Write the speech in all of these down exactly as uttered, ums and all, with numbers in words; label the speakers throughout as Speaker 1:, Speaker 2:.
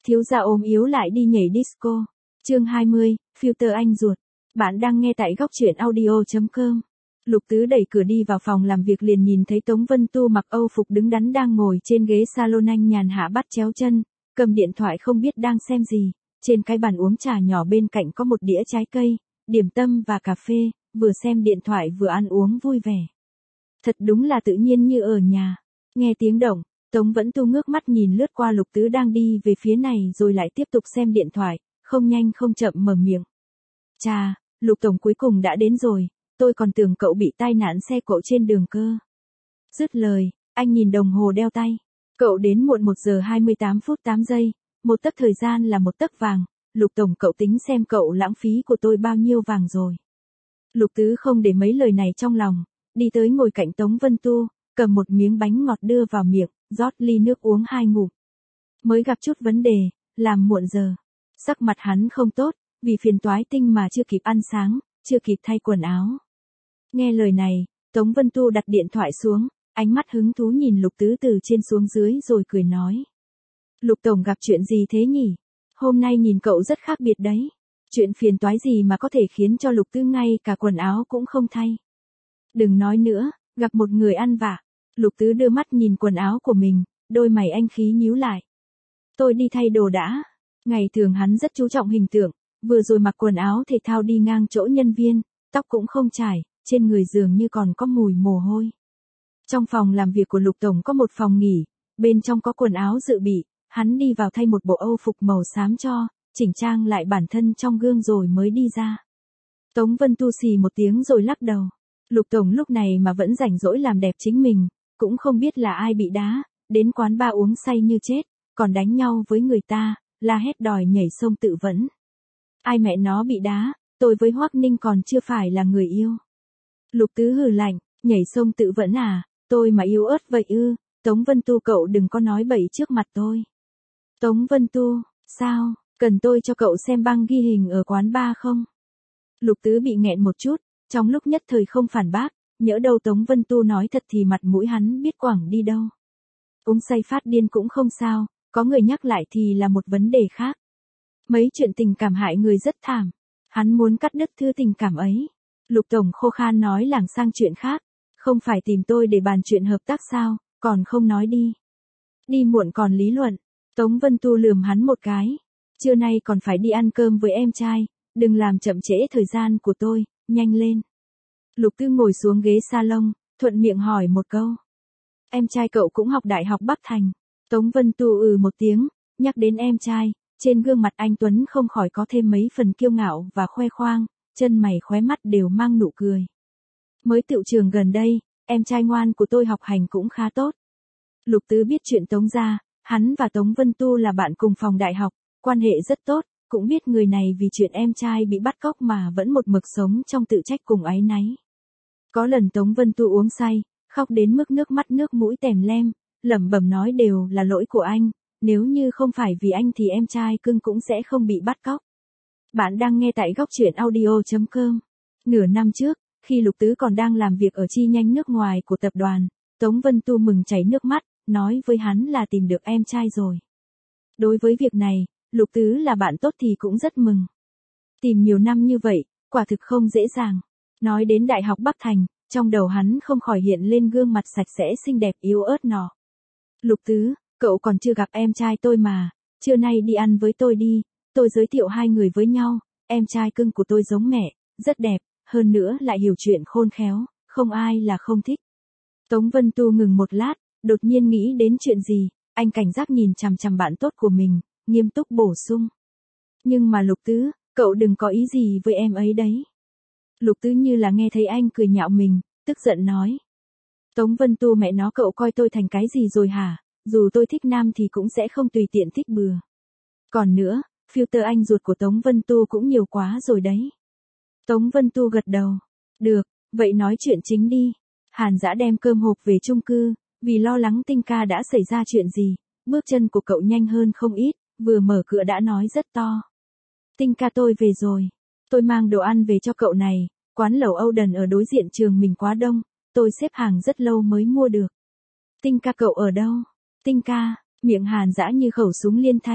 Speaker 1: Thiếu gia ốm yếu lại đi nhảy disco. Chương hai mươi, Filter anh ruột. Bạn đang nghe tại góc truyện audio chấm com. Lục Tứ đẩy cửa đi vào phòng làm việc liền nhìn thấy Tống Vân Tu mặc Âu phục đứng đắn đang ngồi trên ghế salon anh nhàn hạ bắt chéo chân, cầm điện thoại không biết đang xem gì. Trên cái bàn uống trà nhỏ bên cạnh có một đĩa trái cây, điểm tâm và cà phê, vừa xem điện thoại vừa ăn uống vui vẻ. Thật đúng là tự nhiên như ở nhà. Nghe tiếng động, Tống Vân Tu ngước mắt nhìn lướt qua Lục Tứ đang đi về phía này rồi lại tiếp tục xem điện thoại, không nhanh không chậm mở miệng. Chà, Lục Tổng cuối cùng đã đến rồi, tôi còn tưởng cậu bị tai nạn xe cộ trên đường cơ. Dứt lời, anh nhìn đồng hồ đeo tay. Cậu đến muộn một giờ hai mươi tám phút tám giây, một tấc thời gian là một tấc vàng. Lục Tổng cậu tính xem cậu lãng phí của tôi bao nhiêu vàng rồi. Lục Tứ không để mấy lời này trong lòng, đi tới ngồi cạnh Tống Vân Tu, cầm một miếng bánh ngọt đưa vào miệng, rót ly nước uống hai ngụm. Mới gặp chút vấn đề, làm muộn giờ. Sắc mặt hắn không tốt, vì phiền toái tinh mà chưa kịp ăn sáng, chưa kịp thay quần áo. Nghe lời này, Tống Vân Tu đặt điện thoại xuống, ánh mắt hứng thú nhìn Lục Tứ từ trên xuống dưới rồi cười nói. Lục Tổng gặp chuyện gì thế nhỉ? Hôm nay nhìn cậu rất khác biệt đấy. Chuyện phiền toái gì mà có thể khiến cho Lục Tứ ngay cả quần áo cũng không thay. Đừng nói nữa, gặp một người ăn vạ. Lục Tứ đưa mắt nhìn quần áo của mình, đôi mày anh khí nhíu lại. Tôi đi thay đồ đã. Ngày thường hắn rất chú trọng hình tượng, vừa rồi mặc quần áo thể thao đi ngang chỗ nhân viên, tóc cũng không chải, trên người dường như còn có mùi mồ hôi. Trong phòng làm việc của Lục Tổng có một phòng nghỉ, bên trong có quần áo dự bị, hắn đi vào thay một bộ Âu phục màu xám cho, chỉnh trang lại bản thân trong gương rồi mới đi ra. Tống Vân Tu xì một tiếng rồi lắc đầu. Lục Tổng lúc này mà vẫn rảnh rỗi làm đẹp chính mình, cũng không biết là ai bị đá, đến quán bar uống say như chết, còn đánh nhau với người ta, la hét đòi nhảy sông tự vẫn. Ai mẹ nó bị đá, tôi với Hoắc Ninh còn chưa phải là người yêu. Lục Tứ hừ lạnh, nhảy sông tự vẫn à, tôi mà yếu ớt vậy ư, Tống Vân Tu cậu đừng có nói bậy trước mặt tôi. Tống Vân Tu, sao, cần tôi cho cậu xem băng ghi hình ở quán bar không? Lục Tứ bị nghẹn một chút, trong lúc nhất thời không phản bác, nhỡ đâu Tống Vân Tu nói thật thì mặt mũi hắn biết quẳng đi đâu. Uống say phát điên cũng không sao, có người nhắc lại thì là một vấn đề khác. Mấy chuyện tình cảm hại người rất thảm, hắn muốn cắt đứt thứ tình cảm ấy. Lục Tổng khô khan nói lảng sang chuyện khác, không phải tìm tôi để bàn chuyện hợp tác sao, còn không nói đi. Đi muộn còn lý luận, Tống Vân Tu lườm hắn một cái. Trưa nay còn phải đi ăn cơm với em trai, đừng làm chậm trễ thời gian của tôi, nhanh lên. Lục Tứ ngồi xuống ghế salon, thuận miệng hỏi một câu. Em trai cậu cũng học Đại học Bắc Thành. Tống Vân Tu ừ một tiếng, nhắc đến em trai, trên gương mặt anh Tuấn không khỏi có thêm mấy phần kiêu ngạo và khoe khoang, chân mày khóe mắt đều mang nụ cười. Mới tựu trường gần đây, em trai ngoan của tôi học hành cũng khá tốt. Lục Tứ biết chuyện Tống gia, hắn và Tống Vân Tu là bạn cùng phòng đại học, quan hệ rất tốt, cũng biết người này vì chuyện em trai bị bắt cóc mà vẫn một mực sống trong tự trách cùng áy náy. Có lần Tống Vân Tu uống say, khóc đến mức nước mắt nước mũi tèm lem, lẩm bẩm nói đều là lỗi của anh, nếu như không phải vì anh thì em trai cưng cũng sẽ không bị bắt cóc. Bạn đang nghe tại góc truyện audio chấm com. Nửa năm trước, khi Lục Tứ còn đang làm việc ở chi nhánh nước ngoài của tập đoàn, Tống Vân Tu mừng chảy nước mắt, nói với hắn là tìm được em trai rồi. Đối với việc này, Lục Tứ là bạn tốt thì cũng rất mừng. Tìm nhiều năm như vậy, quả thực không dễ dàng. Nói đến Đại học Bắc Thành, trong đầu hắn không khỏi hiện lên gương mặt sạch sẽ xinh đẹp yếu ớt nọ. Lục Tứ, cậu còn chưa gặp em trai tôi mà, trưa nay đi ăn với tôi đi, tôi giới thiệu hai người với nhau, em trai cưng của tôi giống mẹ, rất đẹp, hơn nữa lại hiểu chuyện khôn khéo, không ai là không thích. Tống Vân Tu ngừng một lát, đột nhiên nghĩ đến chuyện gì, anh cảnh giác nhìn chằm chằm bạn tốt của mình, nghiêm túc bổ sung. Nhưng mà Lục Tứ, cậu đừng có ý gì với em ấy đấy. Lục Tứ như là nghe thấy anh cười nhạo mình, tức giận nói. Tống Vân Tu mẹ nó cậu coi tôi thành cái gì rồi hả, dù tôi thích nam thì cũng sẽ không tùy tiện thích bừa. Còn nữa, filter anh ruột của Tống Vân Tu cũng nhiều quá rồi đấy. Tống Vân Tu gật đầu. Được, vậy nói chuyện chính đi. Hàn Dã đem cơm hộp về chung cư, vì lo lắng Tinh Ca đã xảy ra chuyện gì, bước chân của cậu nhanh hơn không ít, vừa mở cửa đã nói rất to. Tinh Ca tôi về rồi. Tôi mang đồ ăn về cho cậu này, quán lẩu Âu Đần ở đối diện trường mình quá đông, tôi xếp hàng rất lâu mới mua được. Tinh Ca cậu ở đâu? Tinh Ca, miệng Hàn Dã như khẩu súng liên thanh,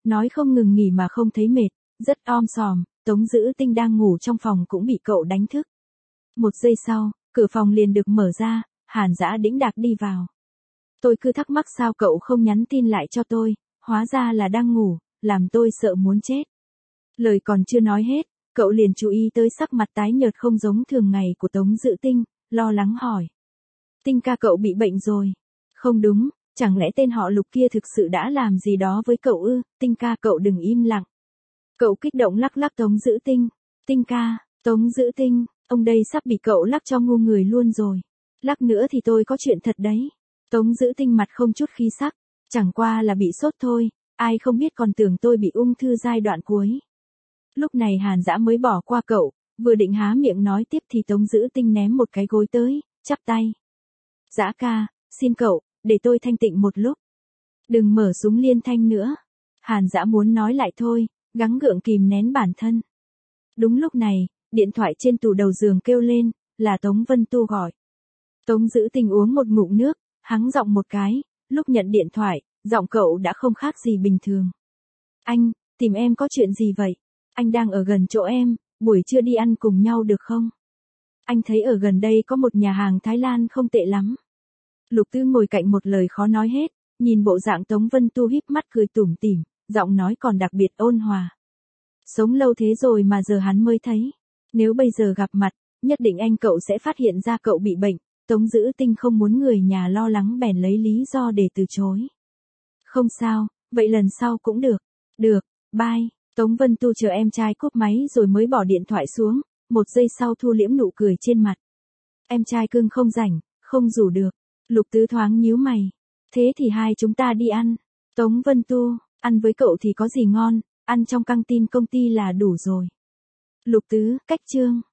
Speaker 1: nói không ngừng nghỉ mà không thấy mệt, rất om sòm, Tống Dữ Tinh đang ngủ trong phòng cũng bị cậu đánh thức. Một giây sau, cửa phòng liền được mở ra, Hàn Dã đĩnh đạc đi vào. Tôi cứ thắc mắc sao cậu không nhắn tin lại cho tôi, hóa ra là đang ngủ, làm tôi sợ muốn chết. Lời còn chưa nói hết, cậu liền chú ý tới sắc mặt tái nhợt không giống thường ngày của Tống Dữ Tinh, lo lắng hỏi. Tinh ca cậu bị bệnh rồi. Không đúng, chẳng lẽ tên họ Lục kia thực sự đã làm gì đó với cậu ư? Tinh ca cậu đừng im lặng. Cậu kích động lắc lắc Tống Dữ Tinh. Tinh ca, Tống Dữ Tinh, ông đây sắp bị cậu lắc cho ngu người luôn rồi. Lắc nữa thì tôi có chuyện thật đấy. Tống Dữ Tinh mặt không chút khí sắc, chẳng qua là bị sốt thôi, ai không biết còn tưởng tôi bị ung thư giai đoạn cuối. Lúc này Hàn Dã mới bỏ qua cậu, vừa định há miệng nói tiếp thì Tống Dữ Tinh ném một cái gối tới, chắp tay. Dã ca, xin cậu, để tôi thanh tịnh một lúc. Đừng mở súng liên thanh nữa. Hàn Dã muốn nói lại thôi, gắng gượng kìm nén bản thân. Đúng lúc này, điện thoại trên tủ đầu giường kêu lên, là Tống Vân Tu gọi. Tống Dữ Tinh uống một ngụm nước, hắng giọng một cái, lúc nhận điện thoại, giọng cậu đã không khác gì bình thường. Anh, tìm em có chuyện gì vậy? Anh đang ở gần chỗ em, buổi trưa đi ăn cùng nhau được không? Anh thấy ở gần đây có một nhà hàng Thái Lan không tệ lắm. Lục Tư ngồi cạnh một lời khó nói hết, nhìn bộ dạng Tống Vân Tu híp mắt cười tủm tỉm, giọng nói còn đặc biệt ôn hòa. Sống lâu thế rồi mà giờ hắn mới thấy. Nếu bây giờ gặp mặt, nhất định anh cậu sẽ phát hiện ra cậu bị bệnh. Tống Dữ Tinh không muốn người nhà lo lắng bèn lấy lý do để từ chối. Không sao, vậy lần sau cũng được. Được, bye. Tống Vân Tu chờ em trai cúp máy rồi mới bỏ điện thoại xuống, một giây sau thu liễm nụ cười trên mặt. Em trai cưng không rảnh, không rủ được. Lục Tứ thoáng nhíu mày. Thế thì hai chúng ta đi ăn. Tống Vân Tu, ăn với cậu thì có gì ngon, ăn trong căng tin công ty là đủ rồi. Lục Tứ, cách chương.